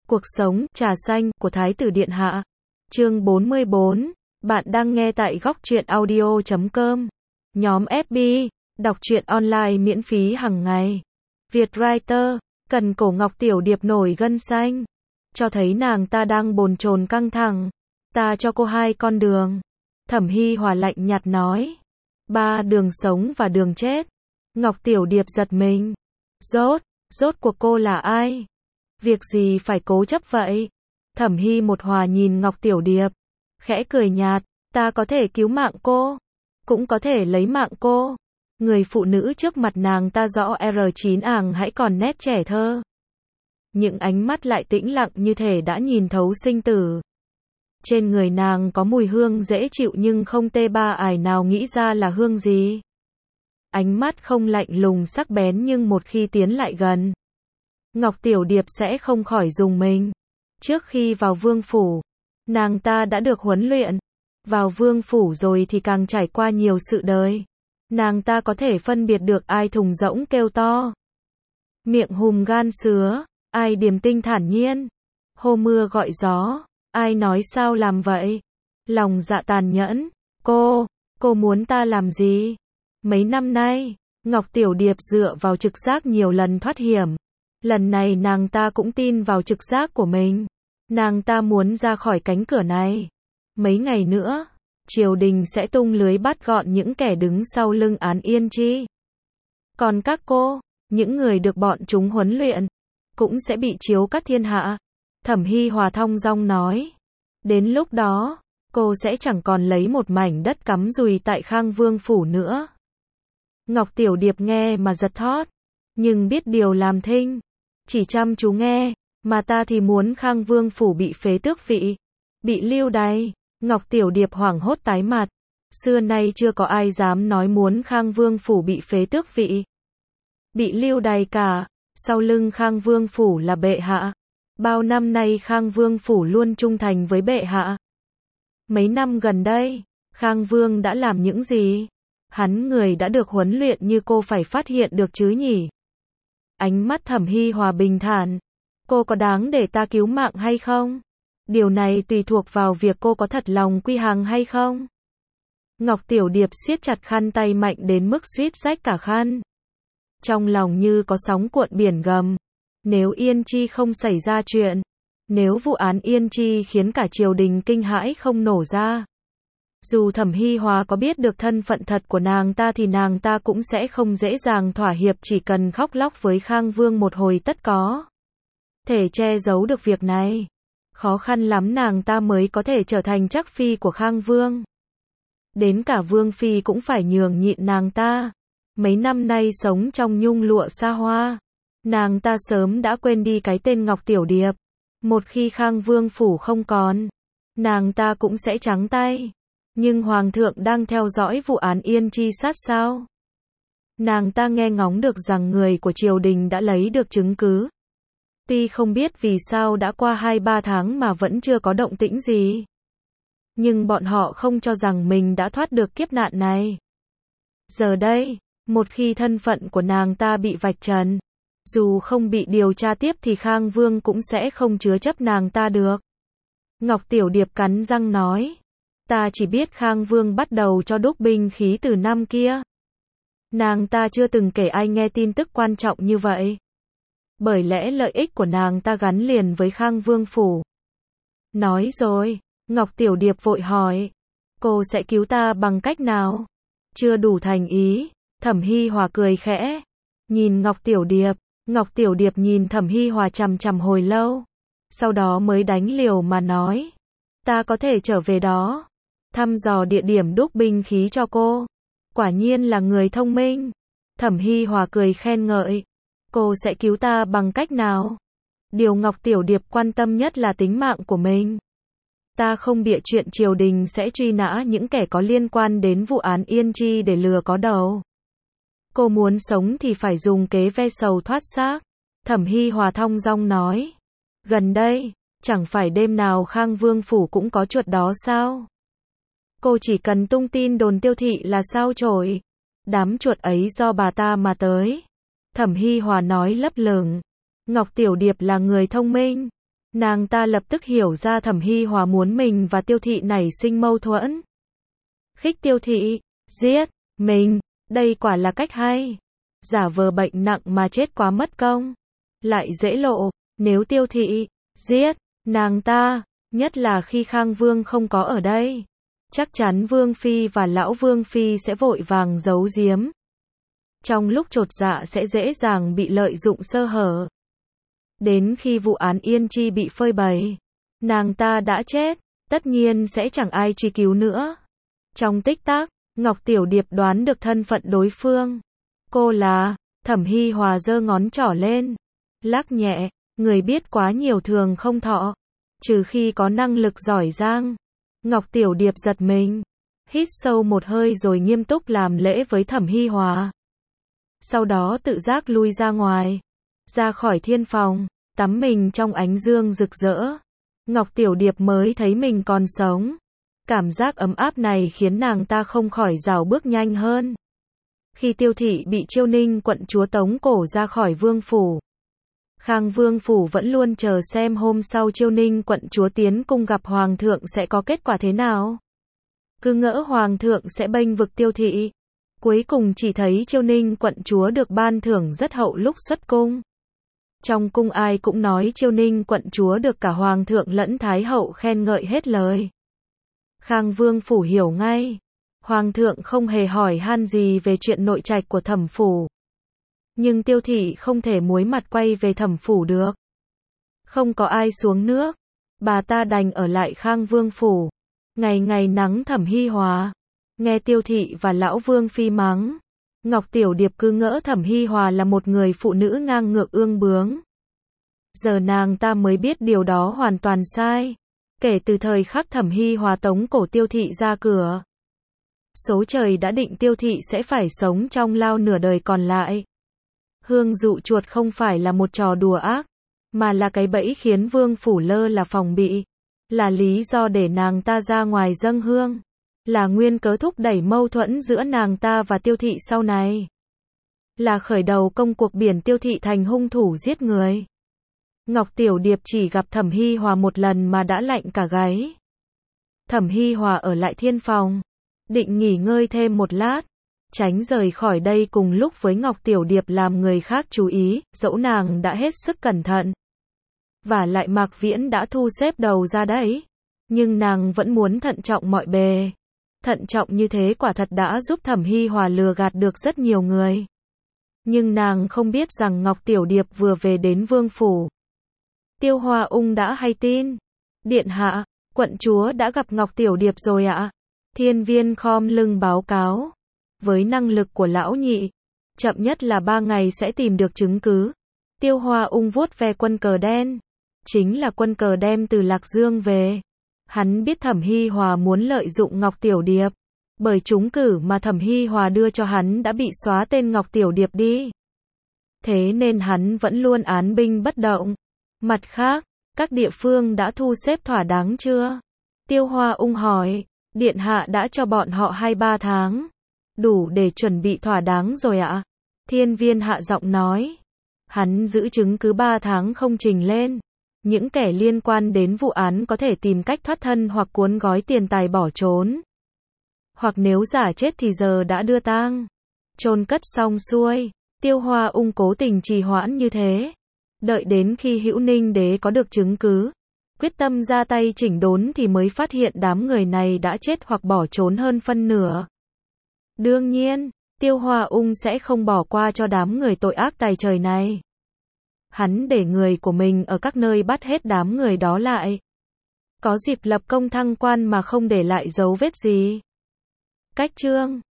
Cuộc sống, trà xanh, của Thái tử Điện Hạ. Chương 44. Bạn đang nghe tại góc truyện audio.com. Nhóm FB. Đọc truyện online miễn phí hàng ngày. Vietwriter. Cần cổ Ngọc Tiểu Điệp nổi gân xanh. Cho thấy nàng ta đang bồn chồn căng thẳng. Ta cho cô 2 con đường. Thẩm Hi Hòa lạnh nhạt nói. 3 đường sống và đường chết. Ngọc Tiểu Điệp giật mình. Rốt cuộc cô là ai? Việc gì phải cố chấp vậy? Thẩm Hi một Hòa nhìn Ngọc Tiểu Điệp, khẽ cười nhạt, ta có thể cứu mạng cô, cũng có thể lấy mạng cô. Người phụ nữ trước mặt nàng ta rõ R9 àng hãy còn nét trẻ thơ. Những ánh mắt lại tĩnh lặng như thể đã nhìn thấu sinh tử. Trên người nàng có mùi hương dễ chịu nhưng không tê ba ải nào nghĩ ra là hương gì. Ánh mắt không lạnh lùng sắc bén nhưng một khi tiến lại gần, Ngọc Tiểu Điệp sẽ không khỏi rùng mình. Trước khi vào vương phủ, nàng ta đã được huấn luyện. Vào vương phủ rồi thì càng trải qua nhiều sự đời. Nàng ta có thể phân biệt được ai thùng rỗng kêu to, miệng hùm gan sứa, ai điềm tinh thản nhiên, hô mưa gọi gió, ai nói sao làm vậy, lòng dạ tàn nhẫn. Cô muốn ta làm gì? Mấy năm nay, Ngọc Tiểu Điệp dựa vào trực giác nhiều lần thoát hiểm. Lần này nàng ta cũng tin vào trực giác của mình. Nàng ta muốn ra khỏi cánh cửa này. Mấy ngày nữa, triều đình sẽ tung lưới bắt gọn những kẻ đứng sau lưng án Yên Chi. Còn các cô, những người được bọn chúng huấn luyện, cũng sẽ bị chiếu cắt thiên hạ. Thẩm Hi Hòa thong dong nói. Đến lúc đó, cô sẽ chẳng còn lấy một mảnh đất cắm rùi tại Khang Vương phủ nữa. Ngọc Tiểu Điệp nghe mà giật thót, nhưng biết điều làm thinh. Chỉ chăm chú nghe, mà ta thì muốn Khang Vương phủ bị phế tước vị, bị lưu đày. Ngọc Tiểu Điệp hoảng hốt tái mặt. Xưa nay chưa có ai dám nói muốn Khang Vương phủ bị phế tước vị, bị lưu đày cả. Sau lưng Khang Vương phủ là bệ hạ. Bao năm nay Khang Vương phủ luôn trung thành với bệ hạ. Mấy năm gần đây, Khang Vương đã làm những gì? Hắn người đã được huấn luyện như cô phải phát hiện được chứ nhỉ? Ánh mắt Thẩm Hi Hòa bình thản. Cô có đáng để ta cứu mạng hay không? Điều này tùy thuộc vào việc cô có thật lòng quy hàng hay không. Ngọc Tiểu Điệp siết chặt khăn tay mạnh đến mức suýt rách cả khăn. Trong lòng như có sóng cuộn biển gầm. Nếu Yên Chi không xảy ra chuyện, nếu vụ án Yên Chi khiến cả triều đình kinh hãi không nổ ra, dù Thẩm Hi Hòa có biết được thân phận thật của nàng ta thì nàng ta cũng sẽ không dễ dàng thỏa hiệp, chỉ cần khóc lóc với Khang Vương một hồi tất có thể che giấu được việc này. Khó khăn lắm nàng ta mới có thể trở thành trắc phi của Khang Vương. Đến cả Vương phi cũng phải nhường nhịn nàng ta. Mấy năm nay sống trong nhung lụa xa hoa, nàng ta sớm đã quên đi cái tên Ngọc Tiểu Điệp. Một khi Khang Vương phủ không còn, nàng ta cũng sẽ trắng tay. Nhưng Hoàng thượng đang theo dõi vụ án Yên Chi sát sao? Nàng ta nghe ngóng được rằng người của triều đình đã lấy được chứng cứ. Tuy không biết vì sao đã qua 2-3 tháng mà vẫn chưa có động tĩnh gì. Nhưng bọn họ không cho rằng mình đã thoát được kiếp nạn này. Giờ đây, một khi thân phận của nàng ta bị vạch trần, dù không bị điều tra tiếp thì Khang Vương cũng sẽ không chứa chấp nàng ta được. Ngọc Tiểu Điệp cắn răng nói. Ta chỉ biết Khang Vương bắt đầu cho đúc binh khí từ năm kia. Nàng ta chưa từng kể ai nghe tin tức quan trọng như vậy. Bởi lẽ lợi ích của nàng ta gắn liền với Khang Vương phủ. Nói rồi, Ngọc Tiểu Điệp vội hỏi. Cô sẽ cứu ta bằng cách nào? Chưa đủ thành ý. Thẩm Hi Hòa cười khẽ. Nhìn Ngọc Tiểu Điệp nhìn Thẩm Hi Hòa chằm chằm hồi lâu. Sau đó mới đánh liều mà nói. Ta có thể trở về đó, thăm dò địa điểm đúc binh khí cho cô. Quả nhiên là người thông minh. Thẩm Hi Hòa cười khen ngợi. Cô sẽ cứu ta bằng cách nào? Điều Ngọc Tiểu Điệp quan tâm nhất là tính mạng của mình. Ta không bịa chuyện triều đình sẽ truy nã những kẻ có liên quan đến vụ án Yên Chi để lừa có đầu. Cô muốn sống thì phải dùng kế ve sầu thoát xác. Thẩm Hi Hòa thong dong nói. Gần đây, chẳng phải đêm nào Khang Vương phủ cũng có chuột đó sao? Cô chỉ cần tung tin đồn tiêu thị là sao chổi. Đám chuột ấy do bà ta mà tới. Thẩm Hi Hòa nói lấp lửng. Ngọc Tiểu Điệp là người thông minh. Nàng ta lập tức hiểu ra Thẩm Hy Hòa muốn mình và Tiêu Thị nảy sinh mâu thuẫn. Khích Tiêu Thị, giết mình, đây quả là cách hay. Giả vờ bệnh nặng mà chết quá mất công. Lại dễ lộ, nếu Tiêu Thị giết nàng ta, nhất là khi Khang Vương không có ở đây, chắc chắn Vương Phi và Lão Vương Phi sẽ vội vàng giấu giếm. Trong lúc chột dạ sẽ dễ dàng bị lợi dụng sơ hở. Đến khi vụ án Yên Chi bị phơi bày, nàng ta đã chết, tất nhiên sẽ chẳng ai truy cứu nữa. Trong tích tắc, Ngọc Tiểu Điệp đoán được thân phận đối phương. Cô là, Thẩm Hy Hòa giơ ngón trỏ lên, lắc nhẹ, người biết quá nhiều thường không thọ, trừ khi có năng lực giỏi giang. Ngọc Tiểu Điệp giật mình, hít sâu một hơi rồi nghiêm túc làm lễ với Thẩm Hy Hòa. Sau đó tự giác lui ra ngoài, ra khỏi thiên phòng, tắm mình trong ánh dương rực rỡ. Ngọc Tiểu Điệp mới thấy mình còn sống. Cảm giác ấm áp này khiến nàng ta không khỏi rảo bước nhanh hơn. Khi Tiêu Thị bị Chiêu Ninh quận chúa tống cổ ra khỏi vương phủ, Khang Vương phủ vẫn luôn chờ xem hôm sau Chiêu Ninh quận chúa tiến cung gặp Hoàng thượng sẽ có kết quả thế nào. Cứ ngỡ Hoàng thượng sẽ bênh vực Tiêu Thị. Cuối cùng chỉ thấy Chiêu Ninh quận chúa được ban thưởng rất hậu lúc xuất cung. Trong cung ai cũng nói Chiêu Ninh quận chúa được cả Hoàng thượng lẫn Thái hậu khen ngợi hết lời. Khang Vương phủ hiểu ngay. Hoàng thượng không hề hỏi han gì về chuyện nội trạch của Thẩm phủ. Nhưng Tiêu Thị không thể muối mặt quay về Thẩm phủ được. Không có ai xuống nước, bà ta đành ở lại Khang Vương phủ. Ngày ngày nắng Thẩm Hy Hòa. Nghe Tiêu Thị và Lão Vương Phi mắng, Ngọc Tiểu Điệp cứ ngỡ Thẩm Hy Hòa là một người phụ nữ ngang ngược ương bướng. Giờ nàng ta mới biết điều đó hoàn toàn sai. Kể từ thời khắc Thẩm Hy Hòa tống cổ Tiêu Thị ra cửa, số trời đã định Tiêu Thị sẽ phải sống trong lao nửa đời còn lại. Hương dụ chuột không phải là một trò đùa ác, mà là cái bẫy khiến vương phủ lơ là phòng bị, là lý do để nàng ta ra ngoài dâng hương, là nguyên cớ thúc đẩy mâu thuẫn giữa nàng ta và Tiêu Thị sau này, là khởi đầu công cuộc biển Tiêu Thị thành hung thủ giết người. Ngọc Tiểu Điệp chỉ gặp Thẩm Hy Hòa một lần mà đã lạnh cả gáy. Thẩm Hy Hòa ở lại thiên phòng, định nghỉ ngơi thêm một lát, tránh rời khỏi đây cùng lúc với Ngọc Tiểu Điệp làm người khác chú ý, dẫu nàng đã hết sức cẩn thận. Và lại Mạc Viễn đã thu xếp đầu ra đấy, nhưng nàng vẫn muốn thận trọng mọi bề. Thận trọng như thế quả thật đã giúp Thẩm Hy Hòa lừa gạt được rất nhiều người. Nhưng nàng không biết rằng Ngọc Tiểu Điệp vừa về đến vương phủ. Tiêu Hoa Ung đã hay tin. Điện hạ, quận chúa đã gặp Ngọc Tiểu Điệp rồi ạ. Thiên Viên khom lưng báo cáo. Với năng lực của lão nhị, chậm nhất là 3 ngày sẽ tìm được chứng cứ. Tiêu Hoa Ung vuốt ve quân cờ đen. Chính là quân cờ đem từ Lạc Dương về. Hắn biết Thẩm Hy Hòa muốn lợi dụng Ngọc Tiểu Điệp. Bởi trúng cử mà Thẩm Hy Hòa đưa cho hắn đã bị xóa tên Ngọc Tiểu Điệp đi. Thế nên hắn vẫn luôn án binh bất động. Mặt khác, các địa phương đã thu xếp thỏa đáng chưa? Tiêu Hoa Ung hỏi. Điện hạ đã cho bọn họ 2-3 tháng. Đủ để chuẩn bị thỏa đáng rồi ạ. Thiên Viên hạ giọng nói. Hắn giữ chứng cứ 3 tháng không trình lên. Những kẻ liên quan đến vụ án có thể tìm cách thoát thân hoặc cuốn gói tiền tài bỏ trốn. Hoặc nếu giả chết thì giờ đã đưa tang, chôn cất xong xuôi. Tiêu Hoa Ung cố tình trì hoãn như thế. Đợi đến khi Hữu Ninh đế có được chứng cứ, quyết tâm ra tay chỉnh đốn thì mới phát hiện đám người này đã chết hoặc bỏ trốn hơn phân nửa. Đương nhiên, Tiêu Hoa Ung sẽ không bỏ qua cho đám người tội ác tày trời này. Hắn để người của mình ở các nơi bắt hết đám người đó lại. Có dịp lập công thăng quan mà không để lại dấu vết gì. Cách chương